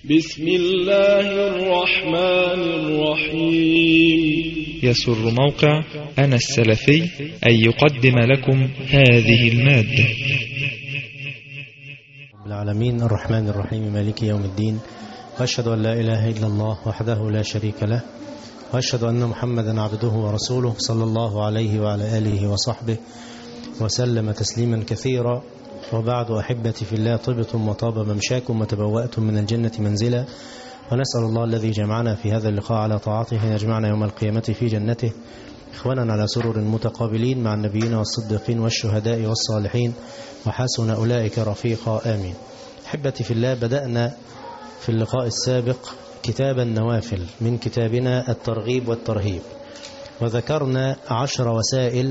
بسم الله الرحمن الرحيم. يسر موقع أنا السلفي أن يقدم لكم هذه المادة. العالمين الرحمن الرحيم مالك يوم الدين، وأشهد أن لا إله إلا الله وحده لا شريك له، وأشهد أن محمدا عبده ورسوله صلى الله عليه وعلى آله وصحبه وسلم تسليما كثيرا. وبعد، أحبتي في الله، طبتم وطاب ممشاكم وتبوأتم من الجنة منزلا، ونسأل الله الذي جمعنا في هذا اللقاء على طاعته أن يجمعنا يوم القيامة في جنته إخوانا على سرر متقابلين مع النبيين والصديقين والشهداء والصالحين، وحسن أولئك رفيقا، آمين. أحبتي في الله، بدأنا في اللقاء السابق كتاب النوافل من كتابنا الترغيب والترهيب، وذكرنا 10 وسائل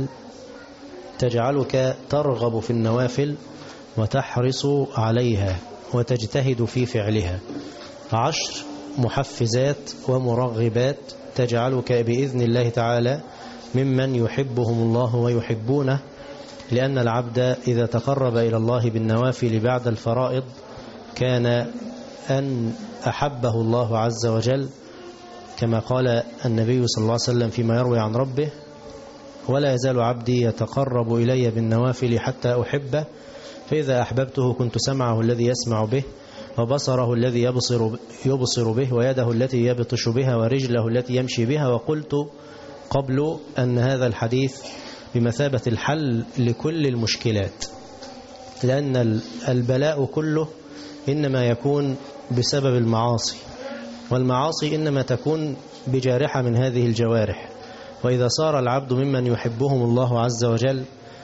تجعلك ترغب في النوافل وتحرص عليها وتجتهد في فعلها. 10 محفزات ومرغبات تجعلك بإذن الله تعالى ممن يحبهم الله ويحبونه، لأن العبد إذا تقرب إلى الله بالنوافل بعد الفرائض كان أن أحبه الله عز وجل، كما قال النبي صلى الله عليه وسلم فيما يروي عن ربه: ولا يزال عبدي يتقرب إلي بالنوافل حتى أحبه، فإذا أحببته كنت سمعه الذي يسمع به، وبصره الذي يبصر به، ويده التي يبطش بها، ورجله التي يمشي بها. وقلت قبل أن هذا الحديث بمثابة الحل لكل المشكلات، لأن البلاء كله إنما يكون بسبب المعاصي، والمعاصي إنما تكون بجارحة من هذه الجوارح. وإذا صار العبد ممن يحبهم الله عز وجل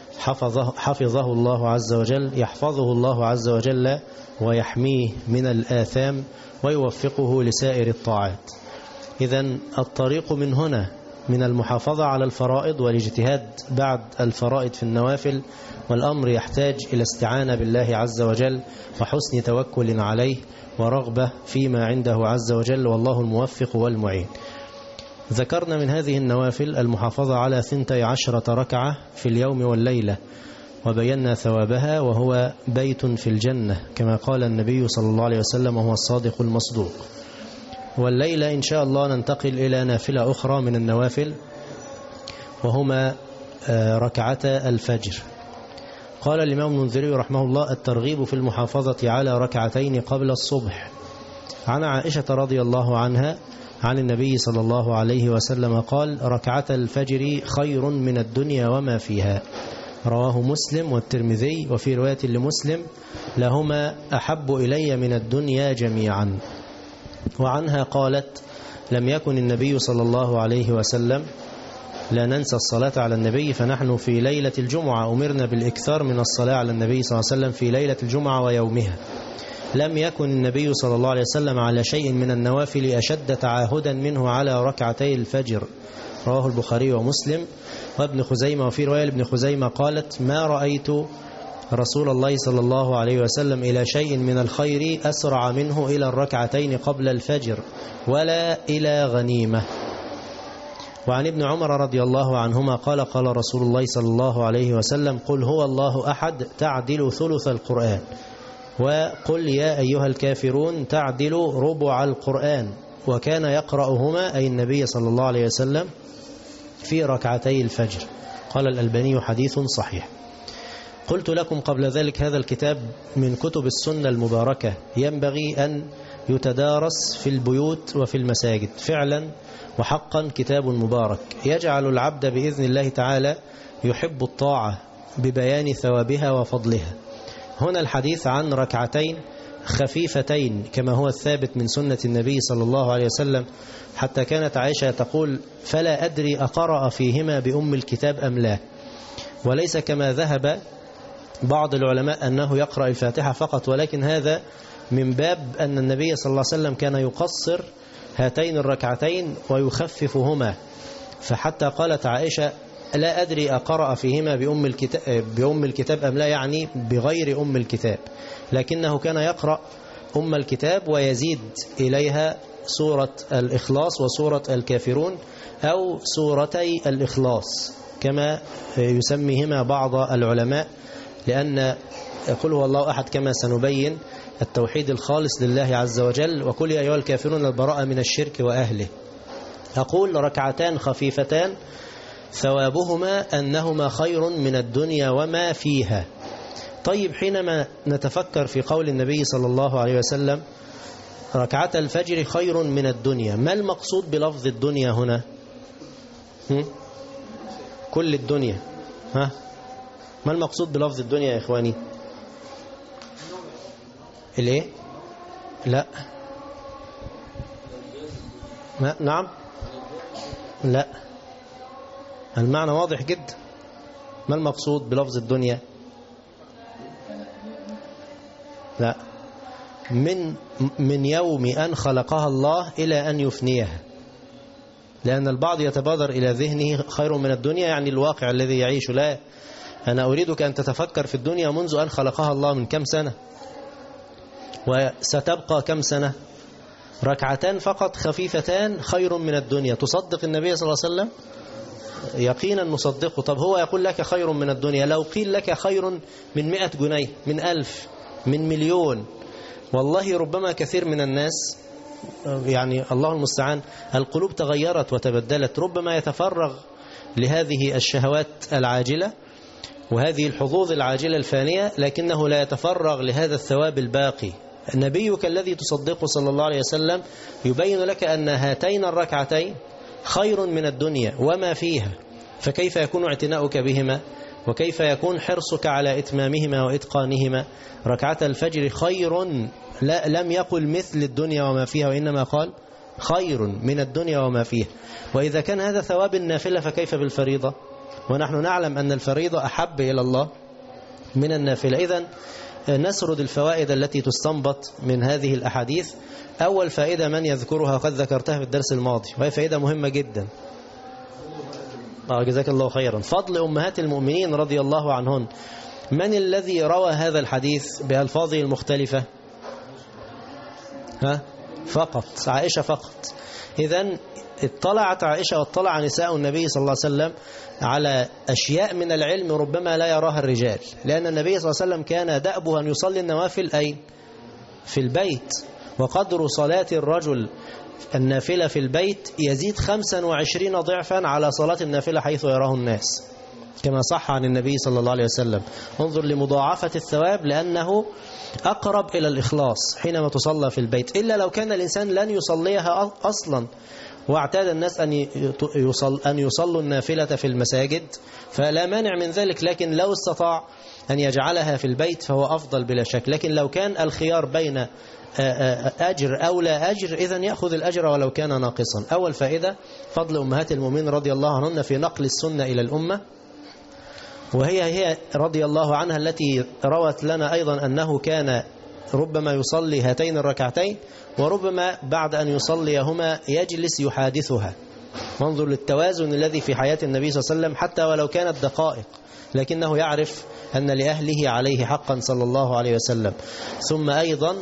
حفظه الله عز وجل، يحفظه الله عز وجل ويحميه من الآثام ويوفقه لسائر الطاعات. إذن الطريق من هنا من المحافظة على الفرائض والاجتهاد بعد الفرائض في النوافل، والأمر يحتاج إلى استعانة بالله عز وجل وحسن توكل عليه ورغبة فيما عنده عز وجل، والله الموفق والمعين. ذكرنا من هذه النوافل المحافظة على 12 ركعة في اليوم والليلة، وبينا ثوابها، وهو بيت في الجنة كما قال النبي صلى الله عليه وسلم وهو الصادق المصدوق. والليلة إن شاء الله ننتقل إلى نافلة أخرى من النوافل، وهما ركعتا الفجر. قال الإمام المنذري رحمه الله: الترغيب في المحافظة على ركعتين قبل الصبح. عن عائشة رضي الله عنها عن النبي صلى الله عليه وسلم قال: ركعتا الفجر خير من الدنيا وما فيها. رواه مسلم والترمذي، وفي رواية لمسلم: لهما أحب إلي من الدنيا جميعا. وعنها قالت: لم يكن النبي صلى الله عليه وسلم، لا ننسى الصلاة على النبي، فنحن في ليلة الجمعة أمرنا بالإكثار من الصلاة على النبي صلى الله عليه وسلم في ليلة الجمعة ويومها. لم يكن النبي صلى الله عليه وسلم على شيء من النوافل أشد تعاهدا منه على ركعتي الفجر. رواه البخاري ومسلم وابن خزيمة. وفي رواية ابن خزيمة قالت: ما رأيت رسول الله صلى الله عليه وسلم إلى شيء من الخير أسرع منه إلى الركعتين قبل الفجر ولا إلى غنيمة. وعن ابن عمر رضي الله عنهما قال: قال رسول الله صلى الله عليه وسلم: قل هو الله أحد تعدل ثلث القرآن، وقل يا أيها الكافرون تعدل ربع القرآن. وكان يقرأهما، أي النبي صلى الله عليه وسلم، في ركعتي الفجر. قال الألباني: حديث صحيح. قلت لكم قبل ذلك هذا الكتاب من كتب السنة المباركة، ينبغي أن يتدارس في البيوت وفي المساجد. فعلا وحقا كتاب مبارك يجعل العبد بإذن الله تعالى يحب الطاعة ببيان ثوابها وفضلها. هنا الحديث عن ركعتين خفيفتين كما هو الثابت من سنة النبي صلى الله عليه وسلم، حتى كانت عائشة تقول: فلا أدري أقرأ فيهما بأم الكتاب أم لا. وليس كما ذهب بعض العلماء أنه يقرأ الفاتحة فقط، ولكن هذا من باب أن النبي صلى الله عليه وسلم كان يقصر هاتين الركعتين ويخففهما. فحتى قالت عائشة: لا أدري أقرأ فيهما بأم الكتاب أم لا، يعني بغير أم الكتاب، لكنه كان يقرأ أم الكتاب ويزيد إليها سورة الإخلاص وسورة الكافرون، أو سورتي الإخلاص كما يسميهما بعض العلماء، لأن قل هو الله أحد كما سنبين التوحيد الخالص لله عز وجل. وقل يا أيها الكافرون البراءة من الشرك وأهله. أقول ركعتان خفيفتان ثوابهما أنهما خير من الدنيا وما فيها. طيب حينما نتفكر في قول النبي صلى الله عليه وسلم ركعة الفجر خير من الدنيا، ما المقصود بلفظ الدنيا هنا؟ كل الدنيا. ما المقصود بلفظ الدنيا يا إخواني؟ الايه؟ لا. نعم. لا، المعنى واضح جدا. ما المقصود بلفظ الدنيا؟ لا، من يوم أن خلقها الله إلى أن يفنيها. لأن البعض يتبادر إلى ذهنه خير من الدنيا يعني الواقع الذي يعيش. لا، أنا أريدك أن تتفكر في الدنيا منذ أن خلقها الله من كم سنة، وستبقى كم سنة. ركعتان فقط خفيفتان خير من الدنيا. تصدق النبي صلى الله عليه وسلم؟ يقينا نصدقه. طب هو يقول لك خير من الدنيا، لو قيل لك خير من 100 جنيه، من 1000، من مليون، والله ربما كثير من الناس، يعني الله المستعان، القلوب تغيرت وتبدلت، ربما يتفرغ لهذه الشهوات العاجلة وهذه الحظوظ العاجلة الفانية، لكنه لا يتفرغ لهذا الثواب الباقي. نبيك الذي تصدقه صلى الله عليه وسلم يبين لك أن هاتين الركعتين خير من الدنيا وما فيها، فكيف يكون اعتناؤك بهما؟ وكيف يكون حرصك على إتمامهما وإتقانهما؟ ركعة الفجر خير، لا، لم يقل مثل الدنيا وما فيها، وإنما قال خير من الدنيا وما فيها. وإذا كان هذا ثواب النافلة فكيف بالفريضة؟ ونحن نعلم أن الفريضة أحب إلى الله من النافلة. إذن نسرد الفوائد التي تستنبط من هذه الأحاديث. أول فائدة من يذكرها قد ذكرتها في الدرس الماضي، وهي فائدة مهمة جدا. جزاك الله خيرا. فضل أمهات المؤمنين رضي الله عنهن. من الذي روى هذا الحديث بألفاظه المختلفة؟ فقط عائشة فقط. إذن اطلعت عائشة واطلع نساء النبي صلى الله عليه وسلم على أشياء من العلم ربما لا يراها الرجال، لأن النبي صلى الله عليه وسلم كان دأبه أن يصلي النوافل أي في البيت، وقدر صلاة الرجل النافلة في البيت يزيد 25 ضعفا على صلاة النافلة حيث يراه الناس، كما صح عن النبي صلى الله عليه وسلم. انظر لمضاعفة الثواب، لأنه أقرب إلى الإخلاص حينما تصلى في البيت، إلا لو كان الإنسان لن يصليها أصلا، واعتاد الناس أن يصلوا النافلة في المساجد، فلا مانع من ذلك، لكن لو استطاع أن يجعلها في البيت فهو أفضل بلا شك. لكن لو كان الخيار بين أجر أو لا أجر، إذن يأخذ الأجر ولو كان ناقصا. أول فائدة فضل أمهات المؤمنين رضي الله عنهن في نقل السنة إلى الأمة، وهي رضي الله عنها التي روت لنا أيضا أنه كان ربما يصلي هاتين الركعتين، وربما بعد أن يصليهما يجلس يحادثها. وانظر للتوازن الذي في حياة النبي صلى الله عليه وسلم، حتى ولو كانت دقائق لكنه يعرف أن لأهله عليه حقا صلى الله عليه وسلم. ثم أيضا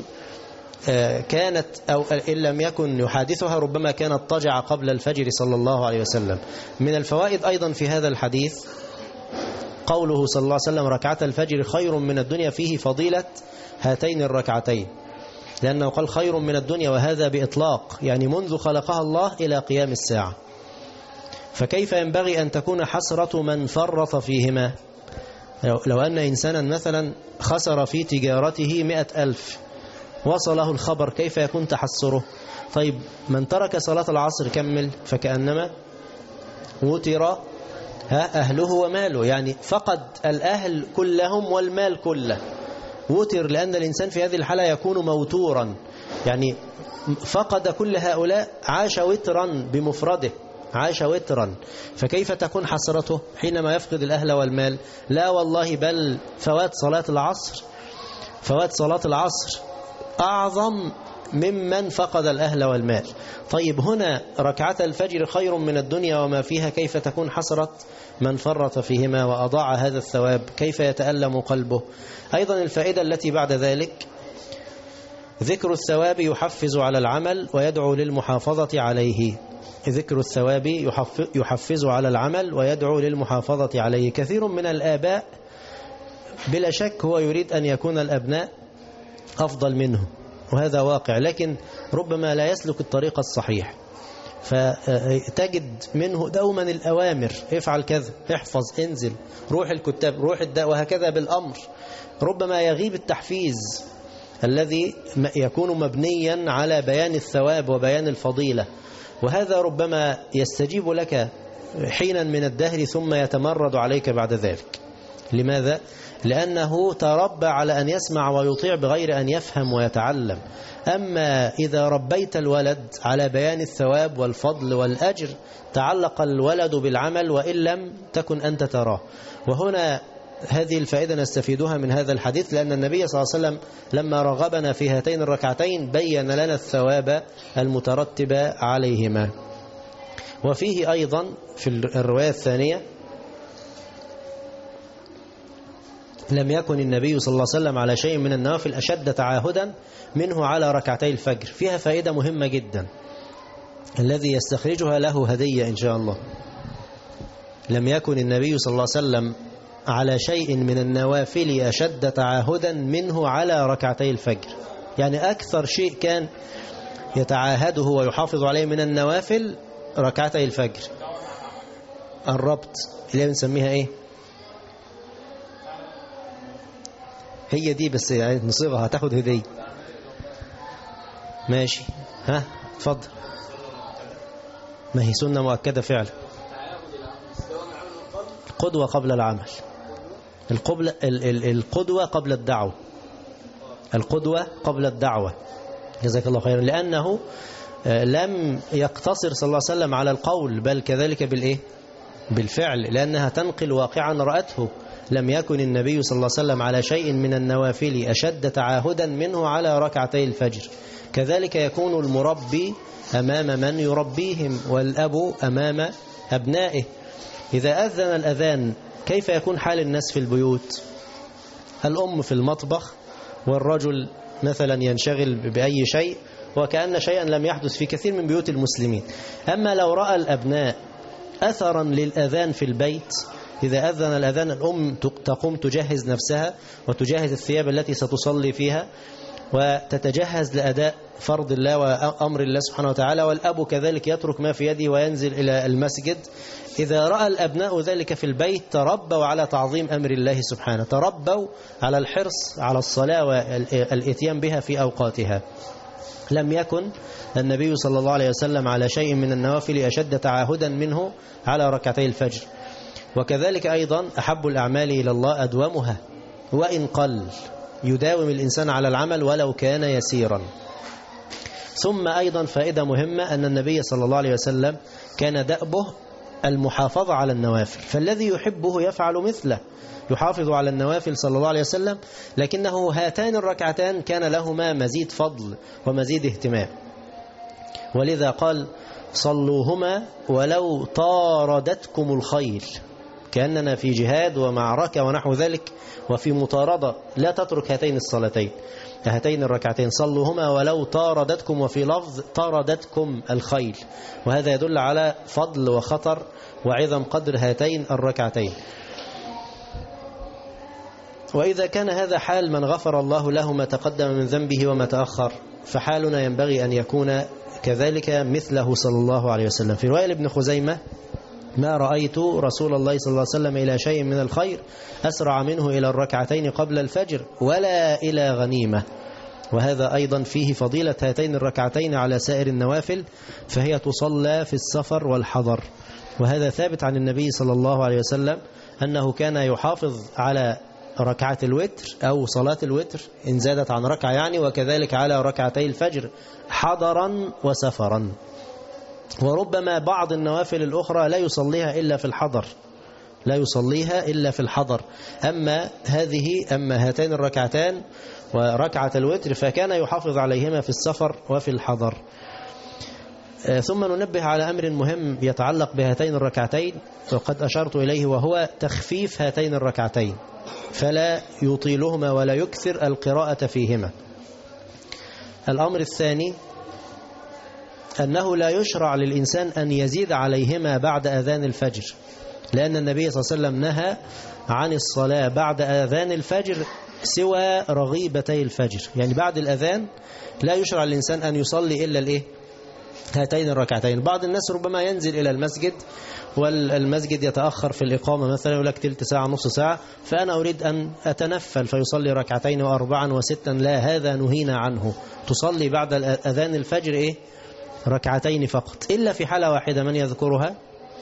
كانت، أو إن لم يكن يحادثها، ربما كانت تضجع قبل الفجر صلى الله عليه وسلم. من الفوائد أيضا في هذا الحديث قوله صلى الله عليه وسلم ركعة الفجر خير من الدنيا، فيه فضيلة هاتين الركعتين، لأنه قال خير من الدنيا، وهذا بإطلاق، يعني منذ خلقها الله إلى قيام الساعة. فكيف ينبغي أن تكون حسرة من فرط فيهما؟ لو أن إنسانا مثلا خسر في تجارته 100,000، وصله الخبر، كيف يكون تحسره؟ طيب من ترك صلاة العصر كمل فكأنما وتر أهله وماله، يعني فقد الأهل كلهم والمال كله، وتر، لأن الإنسان في هذه الحالة يكون موتورا، يعني فقد كل هؤلاء، عاش وترا بمفرده، عاش وترا. فكيف تكون حسرته حينما يفقد الأهل والمال؟ لا والله، بل فوات صلاة العصر، فوات صلاة العصر أعظم ممن فقد الأهل والمال. طيب هنا ركعة الفجر خير من الدنيا وما فيها، كيف تكون حسرة من فرط فيهما وأضاع هذا الثواب؟ كيف يتألم قلبه؟ أيضا الفائدة التي بعد ذلك ذكر الثواب يحفز على العمل ويدعو للمحافظة عليه. ذكر الثواب يحفز على العمل ويدعو للمحافظة عليه. كثير من الآباء بلا شك هو يريد أن يكون الأبناء أفضل منه، وهذا واقع، لكن ربما لا يسلك الطريق الصحيح، فتجد منه دوما الأوامر: افعل كذا، احفظ، انزل، روح الكتاب، روح الداء، وهكذا بالأمر. ربما يغيب التحفيز الذي يكون مبنيا على بيان الثواب وبيان الفضيلة، وهذا ربما يستجيب لك حينا من الدهر ثم يتمرد عليك بعد ذلك. لماذا؟ لأنه تربى على أن يسمع ويطيع بغير أن يفهم ويتعلم. أما إذا ربيت الولد على بيان الثواب والفضل والأجر تعلق الولد بالعمل وإن لم تكن أنت تراه. وهنا هذه الفائدة نستفيدها من هذا الحديث، لأن النبي صلى الله عليه وسلم لما رغبنا في هاتين الركعتين بين لنا الثواب المترتب عليهما. وفيه أيضا في الرواية الثانية: لم يكن النبي صلى الله عليه وسلم على شيء من النوافل أشد تعاهدا منه على ركعتي الفجر. فيها فائدة مهمة جدا الذي يستخرجها له هدية إن شاء الله. لم يكن النبي صلى الله عليه وسلم على شيء من النوافل أشد تعاهدا منه على ركعتي الفجر، يعني أكثر شيء كان يتعاهده ويحافظ عليه من النوافل ركعتي الفجر. الربط اللي بنسميها إيه؟ هي دي، بس يعني نصيغها هتاخد هدية. ماشي، ها اتفضل. ما هي سنة مؤكدة فعلا. القدوة قبل العمل، القدوة قبل الدعوة، القدوة قبل الدعوة. جزاك الله خيرا. لأنه لم يقتصر صلى الله عليه وسلم على القول، بل كذلك بالإيه؟ بالفعل، لأنها تنقل واقعا رأته. لم يكن النبي صلى الله عليه وسلم على شيء من النوافل أشد تعاهدا منه على ركعتي الفجر. كذلك يكون المربي أمام من يربيهم، والأب أمام أبنائه. إذا أذن الأذان كيف يكون حال الناس في البيوت؟ الأم في المطبخ، والرجل مثلا ينشغل بأي شيء وكأن شيئا لم يحدث في كثير من بيوت المسلمين. أما لو رأى الأبناء أثرا للأذان في البيت، إذا أذن الأذان الأم تقوم تجهز نفسها وتجهز الثياب التي ستصلي فيها وتتجهز لأداء فرض الله وأمر الله سبحانه وتعالى، والأب كذلك يترك ما في يده وينزل إلى المسجد. إذا رأى الأبناء ذلك في البيت تربوا على تعظيم أمر الله سبحانه، تربوا على الحرص على الصلاة والإتيان بها في أوقاتها. لم يكن النبي صلى الله عليه وسلم على شيء من النوافل أشد تعاهدا منه على ركعتي الفجر. وكذلك أيضا أحب الأعمال إلى الله أدومها وإن قل، يداوم الإنسان على العمل ولو كان يسيرا. ثم أيضا فائدة مهمة أن النبي صلى الله عليه وسلم كان دأبه المحافظة على النوافل، فالذي يحبه يفعل مثله، يحافظ على النوافل صلى الله عليه وسلم، لكنه هاتان الركعتان كان لهما مزيد فضل ومزيد اهتمام. ولذا قال: صلوهما ولو طاردتكم الخيل، كأننا في جهاد ومعركة ونحو ذلك وفي مطاردة، لا تترك هاتين الصلاتين، هاتين الركعتين، صلوهما ولو طاردتكم، وفي لفظ طاردتكم الخيل، وهذا يدل على فضل وخطر وعظم قدر هاتين الركعتين. وإذا كان هذا حال من غفر الله له ما تقدم من ذنبه وما تأخر، فحالنا ينبغي أن يكون كذلك مثله صلى الله عليه وسلم. في رواية ابن خزيمة: ما رأيت رسول الله صلى الله عليه وسلم إلى شيء من الخير أسرع منه إلى الركعتين قبل الفجر ولا إلى غنيمة. وهذا أيضا فيه فضيلة هاتين الركعتين على سائر النوافل، فهي تصلى في السفر والحضر. وهذا ثابت عن النبي صلى الله عليه وسلم أنه كان يحافظ على ركعة الوتر أو صلاة الوتر إن زادت عن ركعة يعني، وكذلك على ركعتي الفجر حضرا وسفرا. وربما بعض النوافل الأخرى لا يصليها إلا في الحضر، لا يصليها إلا في الحضر. أما هاتين الركعتان وركعة الوتر فكان يحافظ عليهما في السفر وفي الحضر. ثم ننبه على أمر مهم يتعلق بهاتين الركعتين وقد أشرت إليه، وهو تخفيف هاتين الركعتين، فلا يطيلهما ولا يكثر القراءة فيهما. الأمر الثاني أنه لا يشرع للإنسان أن يزيد عليهما بعد أذان الفجر، لأن النبي صلى الله عليه وسلم نهى عن الصلاة بعد أذان الفجر سوى رغيبتي الفجر، يعني بعد الأذان لا يشرع الإنسان أن يصلي إلا الإيه؟ هاتين الركعتين. بعض الناس ربما ينزل إلى المسجد والمسجد يتأخر في الإقامة مثلا، يقول لك تلت ساعة نص ساعة، فأنا أريد أن أتنفل فيصلي ركعتين وأربعا وستا. لا، هذا نهينا عنه. تصلي بعد أذان الفجر إيه؟ ركعتين فقط، إلا في حالة واحدة. من يذكرها؟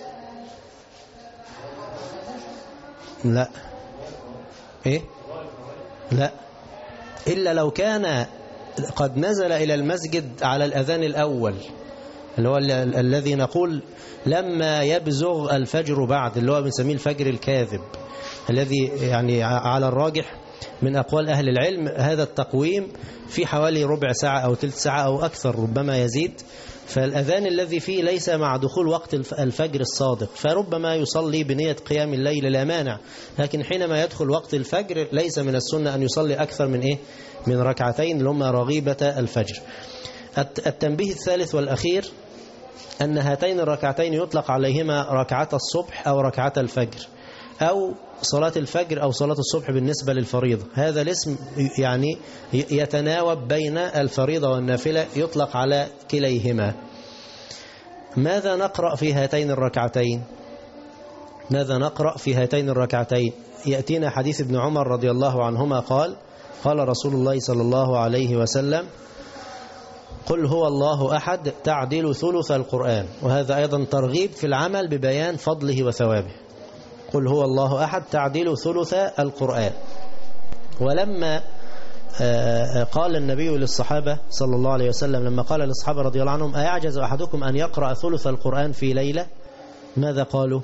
لا إيه؟ لا، إلا لو كان قد نزل إلى المسجد على الأذان الأول، اللي هو الذي نقول لما يبزغ الفجر بعد، اللي هو بنسميه الفجر الكاذب، الذي يعني على الراجح من أقوال أهل العلم هذا التقويم في حوالي ربع ساعة أو تلت ساعة أو أكثر، ربما يزيد. فالأذان الذي فيه ليس مع دخول وقت الفجر الصادق، فربما يصلي بنية قيام الليل لا مانع، لكن حينما يدخل وقت الفجر ليس من السنة أن يصلي أكثر من إيه؟ من ركعتين اللي هم رغيبة الفجر. التنبيه الثالث والأخير أن هاتين الركعتين يطلق عليهما ركعة الصبح أو ركعة الفجر، أو صلاة الفجر أو صلاة الصبح بالنسبة للفريضة. هذا الاسم يعني يتناوب بين الفريضة والنافلة، يطلق على كليهما. ماذا نقرأ في هاتين الركعتين؟ ماذا نقرأ في هاتين الركعتين؟ يأتينا حديث ابن عمر رضي الله عنهما قال رسول الله صلى الله عليه وسلم: قل هو الله أحد تعدل ثلث القرآن. وهذا أيضا ترغيب في العمل ببيان فضله وثوابه. قل هو الله أحد تعدل ثلث القرآن. ولما قال النبي للصحابة صلى الله عليه وسلم، لما قال للصحابة رضي الله عنهم: أيعجز أحدكم أن يقرأ ثلث القرآن في ليلة؟ ماذا قالوا؟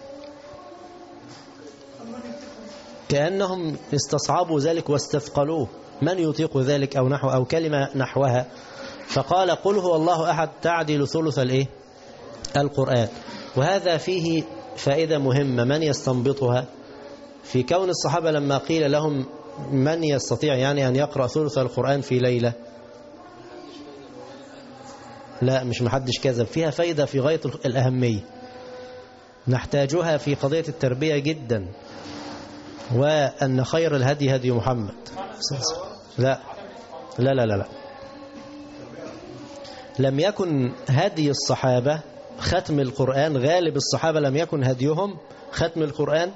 كأنهم استصعبوا ذلك واستثقلوه، من يطيق ذلك أو كلمة نحوها. فقال: قل هو الله أحد تعدل ثلث القرآن. وهذا فيه فائدة مهمة، من يستنبطها؟ في كون الصحابة لما قيل لهم من يستطيع يعني أن يقرأ ثلث القرآن في ليلة، لا مش محدش كذب، فيها فائدة في غاية الأهمية نحتاجها في قضية التربية جدا، وأن خير الهدي هدي محمد. لا لا لا لا، لم يكن هدي الصحابة ختم القرآن. غالب الصحابة لم يكن هديهم ختم القرآن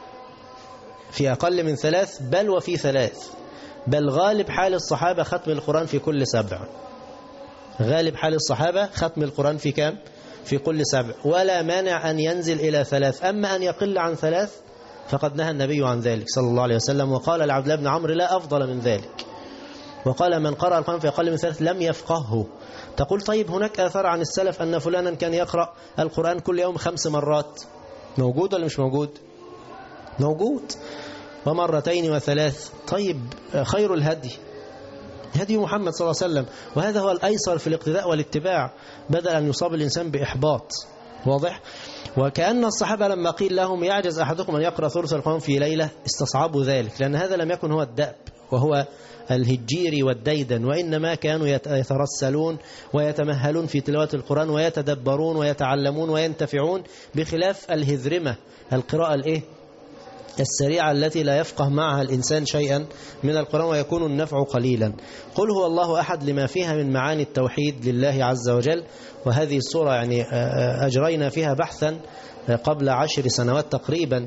في أقل من 3، بل وفي 3، بل غالب حال الصحابة ختم القرآن في كل 7. غالب حال الصحابة ختم القرآن في كم؟ في كل 7، ولا مانع أن ينزل إلى 3. أما أن يقل عن 3 فقد نهى النبي عن ذلك صلى الله عليه وسلم، وقال لعبد الله بن عمرو: لا أفضل من ذلك. وقال: من قرأ القرآن في أقل من 3 لم يفقهه. تقول: طيب هناك آثار عن السلف أن فلانا كان يقرأ القرآن كل يوم 5 مرات، موجود ولا مش موجود؟ موجود. ومرتين و3. طيب خير الهدي هدي محمد صلى الله عليه وسلم، وهذا هو الأيسر في الاقتداء والاتباع، بدل أن يصاب الإنسان بإحباط. واضح؟ وكأن الصحابة لما قيل لهم يعجز أحدكم أن يقرأ ثلث القرآن في ليلة استصعبوا ذلك، لأن هذا لم يكن هو الدأب وهو الهجيري والديدن، وإنما كانوا يترسلون ويتمهلون في تلاوة القرآن ويتدبرون ويتعلمون وينتفعون، بخلاف الهذرمة، القراءة السريعة التي لا يفقه معها الإنسان شيئا من القرآن ويكون النفع قليلا. قل هو الله أحد لما فيها من معاني التوحيد لله عز وجل. وهذه السورة يعني أجرينا فيها بحثا قبل 10 سنوات تقريبا،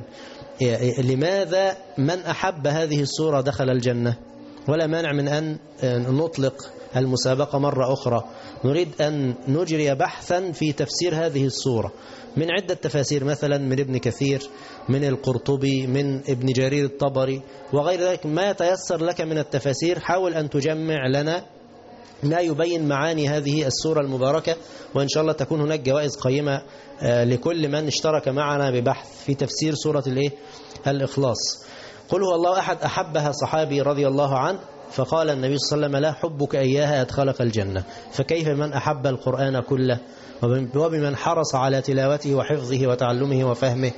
لماذا من أحب هذه السورة دخل الجنة. ولا مانع من أن نطلق المسابقة مرة أخرى. نريد أن نجري بحثا في تفسير هذه السورة من عدة تفاسير، مثلا من ابن كثير، من القرطبي، من ابن جرير الطبري وغير ذلك. ما يتيسر لك من التفاسير حاول أن تجمع لنا ما يبين معاني هذه السورة المباركة، وإن شاء الله تكون هناك جوائز قيمة لكل من اشترك معنا ببحث في تفسير سورة الإخلاص. قل هو الله أحد أحبها صحابي رضي الله عنه، فقال النبي صلى الله عليه وسلم: لا حبك إياها أدخلك الجنة. فكيف من أحب القرآن كله وبمن حرص على تلاوته وحفظه وتعلمه وفهمه.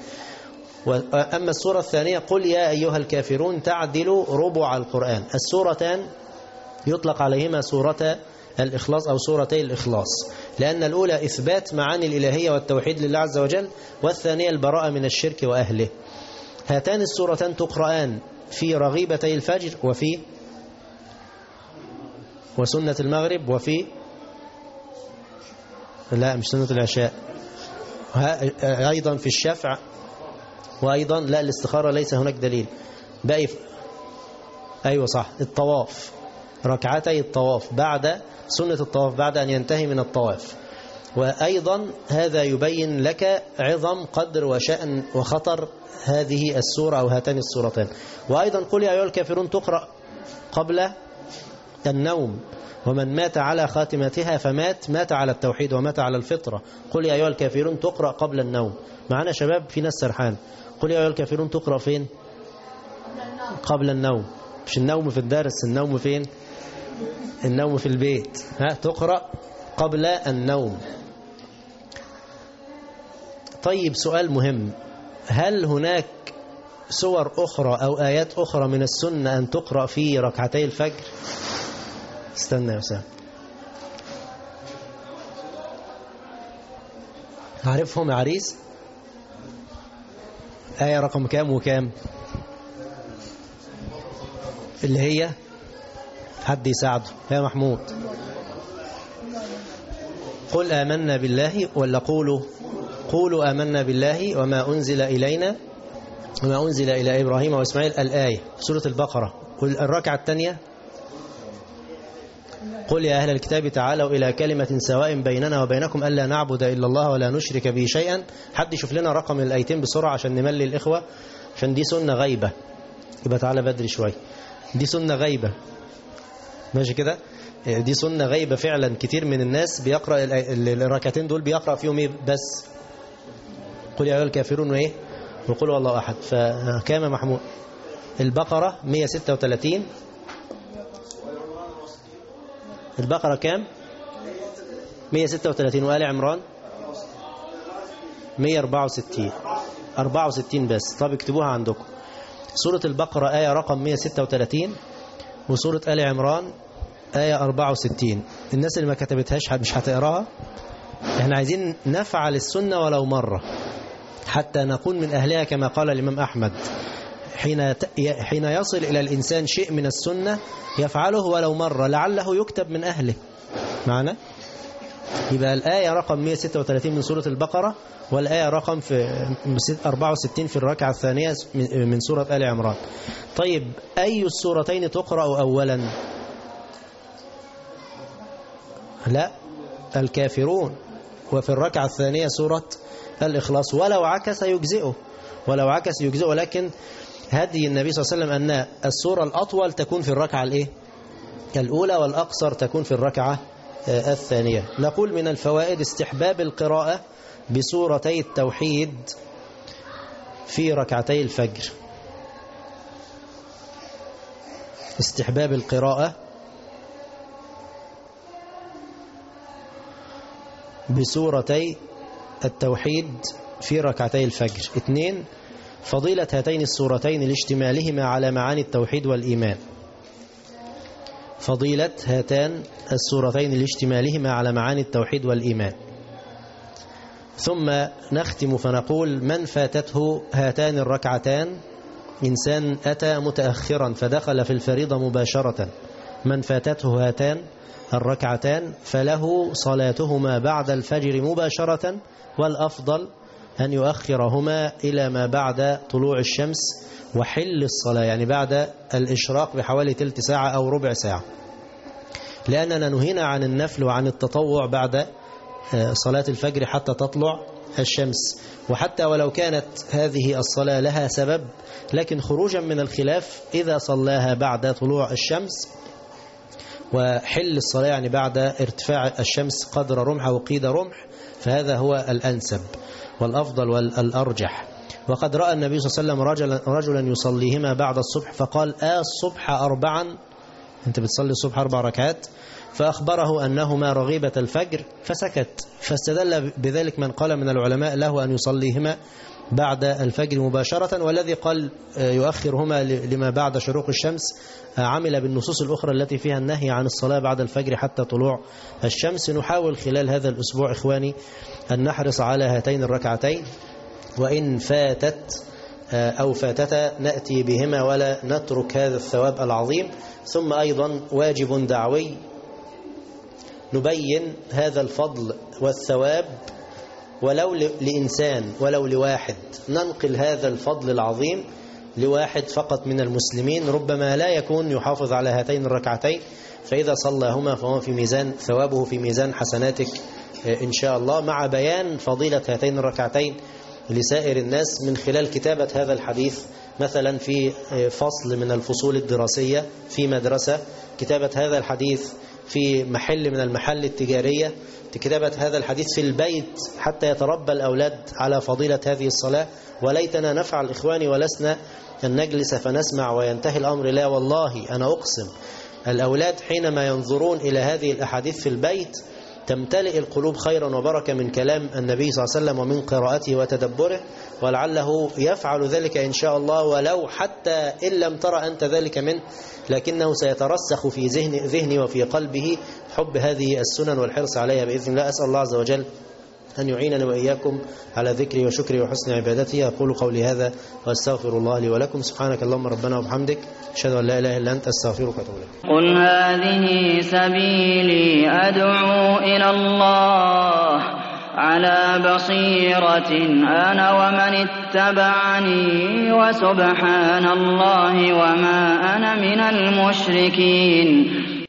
أما السورة الثانية: قل يا أيها الكافرون تعدل ربع القرآن. السورتان يطلق عليهما سورة الإخلاص أو سورتي الإخلاص، لأن الأولى إثبات معاني الإلهية والتوحيد لله عز وجل، والثانية البراءة من الشرك وأهله. هاتان السورتان تقرآن في رغيبتي الفجر وسنة المغرب لا مش سنة العشاء، أيضا في الشفع، وأيضا لا الاستخارة ليس هناك دليل. باقي أيوة صح، الطواف، ركعتي الطواف بعد سنة الطواف بعد أن ينتهي من الطواف. وأيضا هذا يبين لك عظم قدر وشأن وخطر هذه السورة أو هاتان السورتان. وأيضا قل يا أيها الكافرون تقرأ قبل النوم، ومن مات على خاتمتها مات على التوحيد ومات على الفطرة. قل يا أيها الكافرون تقرأ قبل النوم. معنا شباب في ناس سرحان، قل يا أيها الكافرون تقرأ فين؟ قبل النوم. مش النوم في الدرس، النوم فين؟ النوم في البيت. تقرأ قبل النوم. طيب سؤال مهم، هل هناك سور أخرى أو آيات أخرى من السنة أن تقرأ في ركعتي الفجر؟ استنى يا أسامة، عارفهم يا عريس؟ آية رقم كام وكام؟ اللي هي حد يساعده يا محمود. قل آمنا بالله، ولا قولوا آمنا بالله وما أنزل إلينا وما أنزل إلى إبراهيم وإسماعيل، الآية سورة البقرة. الركعة الثانية قل يا أهل الكتاب تعالوا إلى كلمة سواء بيننا وبينكم ألا نعبد إلا الله ولا نشرك به شيئا. حد يشوف لنا رقم الآيتين بسرعة عشان نملي الإخوة، عشان دي سنة غيبة. يبقى تعالى بدري شوي، دي سنة غيبة، ماشي كده؟ دي سنة غيبة فعلا. كتير من الناس بيقرأ الركعتين دول بيقرأ فيهم ايه بس؟ قل يا أيها الكافرون وايه؟ وقل والله أحد. فكام يا محمود؟ البقرة 136. البقرة كام؟ 136. وآل عمران 164. 64 بس. طب اكتبوها عندكم، سورة البقرة آية رقم 136، وسورة آل عمران آية 64. الناس اللي ما كتبتهاش مش هتقراها. احنا عايزين نفعل السنة ولو مرة حتى نكون من أهلها، كما قال الإمام أحمد، حين يصل إلى الإنسان شيء من السنة يفعله ولو مرة لعله يكتب من أهله. معنا؟ يبقى الآية رقم 136 من سورة البقرة، والآية رقم 64 في الركعة الثانية من سورة آل عمران. طيب أي السورتين تقرأ أولا؟ لا، الكافرون. وفي الركعة الثانية سورة الإخلاص. ولو عكس يجزئه، ولكن هدي النبي صلى الله عليه وسلم أن السورة الأطول تكون في الركعة الأولى، والأقصر تكون في الركعة الثانية. نقول من الفوائد استحباب القراءة بسورتي التوحيد في ركعتي الفجر. استحباب القراءة بسورتي التوحيد في ركعتي الفجر. 2. فضيلة هاتين السورتين لاشتمالهما على معاني التوحيد والإيمان. فضيلة هاتان السورتين لاشتمالهما على معاني التوحيد والإيمان. ثم نختم فنقول من فاتته هاتان الركعتان، إنسان أتى متأخرا فدخل في الفريضة مباشرة، من فاتته هاتان الركعتان فله صلاتهما بعد الفجر مباشرة، والأفضل أن يؤخرهما إلى ما بعد طلوع الشمس وحل الصلاة، يعني بعد الإشراق بحوالي تلت ساعة أو ربع ساعة، لأننا نهينا عن النفل وعن التطوع بعد صلاة الفجر حتى تطلع الشمس. وحتى ولو كانت هذه الصلاة لها سبب، لكن خروجا من الخلاف إذا صلاها بعد طلوع الشمس وحل الصلاة يعني بعد ارتفاع الشمس قدر رمح وقيد رمح، فهذا هو الأنسب والأفضل والأرجح. وقد رأى النبي صلى الله عليه وسلم رجلا يصليهما بعد الصبح فقال الصبح 4، أنت بتصلي الصبح 4 ركعات، فأخبره أنهما رغيبة الفجر فسكت، فاستدل بذلك من قال من العلماء له أن يصليهما بعد الفجر مباشرة، والذي قال يؤخرهما لما بعد شروق الشمس عمل بالنصوص الأخرى التي فيها النهي عن الصلاة بعد الفجر حتى طلوع الشمس. نحاول خلال هذا الأسبوع إخواني أن نحرص على هاتين الركعتين، وإن فاتت أو فاتتا نأتي بهما ولا نترك هذا الثواب العظيم. ثم أيضا واجب دعوي نبين هذا الفضل والثواب ولو لإنسان ولو لواحد، ننقل هذا الفضل العظيم لواحد فقط من المسلمين ربما لا يكون يحافظ على هاتين الركعتين، فإذا صلاهما فهو في ميزان ثوابه في ميزان حسناتك إن شاء الله، مع بيان فضيلة هاتين الركعتين لسائر الناس من خلال كتابة هذا الحديث مثلا في فصل من الفصول الدراسية في مدرسة، كتابة هذا الحديث في محل من المحل التجارية، كتابة هذا الحديث في البيت حتى يتربى الأولاد على فضيلة هذه الصلاة. وليتنا نفعل إخواني ولسنا أن نجلس فنسمع وينتهي الأمر، لا والله أنا أقسم الأولاد حينما ينظرون إلى هذه الأحاديث في البيت تمتلئ القلوب خيرا وبركة من كلام النبي صلى الله عليه وسلم ومن قراءته وتدبره، ولعله يفعل ذلك إن شاء الله، ولو حتى إن لم ترى أنت ذلك منه لكنه سيترسخ في ذهني وفي قلبه حب هذه السنن والحرص عليها بإذن الله. أسأل الله عز وجل أن يعيننا وإياكم على ذكري وشكري وحسن عبادتي. أقول قولي هذا وأستغفر الله لي ولكم. سبحانك اللهم ربنا وبحمدك، أشهد أن لا إله إلا أنت، أستغفرك وأتوب إليك. قل هذه سبيلي أدعو إلى الله على بصيرة أنا ومن اتبعني وسبحان الله وما أنا من المشركين.